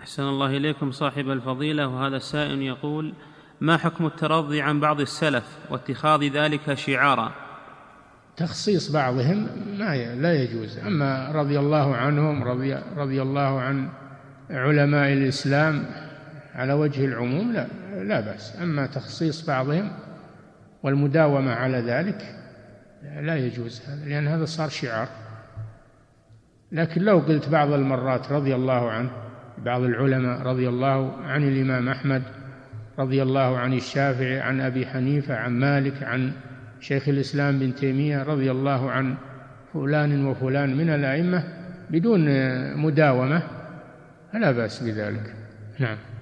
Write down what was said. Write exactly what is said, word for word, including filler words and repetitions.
أحسن الله إليكم صاحب الفضيلة. وهذا السائل يقول: ما حكم الترضي عن بعض السلف واتخاذ ذلك شعارا؟ تخصيص بعضهم ما لا يجوز، أما رضي الله عنهم، رضي, رضي الله عن علماء الإسلام على وجه العموم لا, لا بأس. أما تخصيص بعضهم والمداومة على ذلك لا يجوز هذا، لأن هذا صار شعار. لكن لو قلت بعض المرات رضي الله عنه، بعض العلماء رضي الله عن الإمام أحمد، رضي الله عن الشافعي، عن أبي حنيفة، عن مالك، عن شيخ الإسلام بن تيمية، رضي الله عن فلان وفلان من الأئمة بدون مداومة فلا بأس بذلك. نعم.